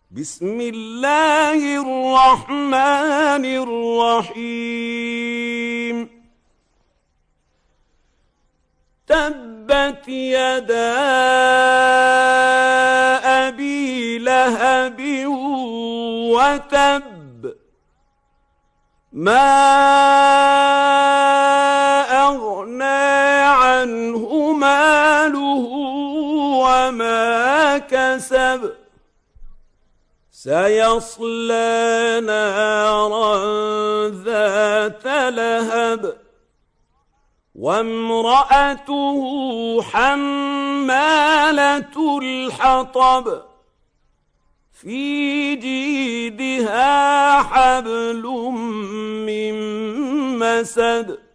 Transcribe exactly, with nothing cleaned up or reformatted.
بسم الله الرحمن الرحيم تبت يدا أبي لهب وتب ما أغنى عنه ماله وما كسب سيصلى نارا ذات لهب وامرأته حمالة الحطب في جيدها حبل من مسد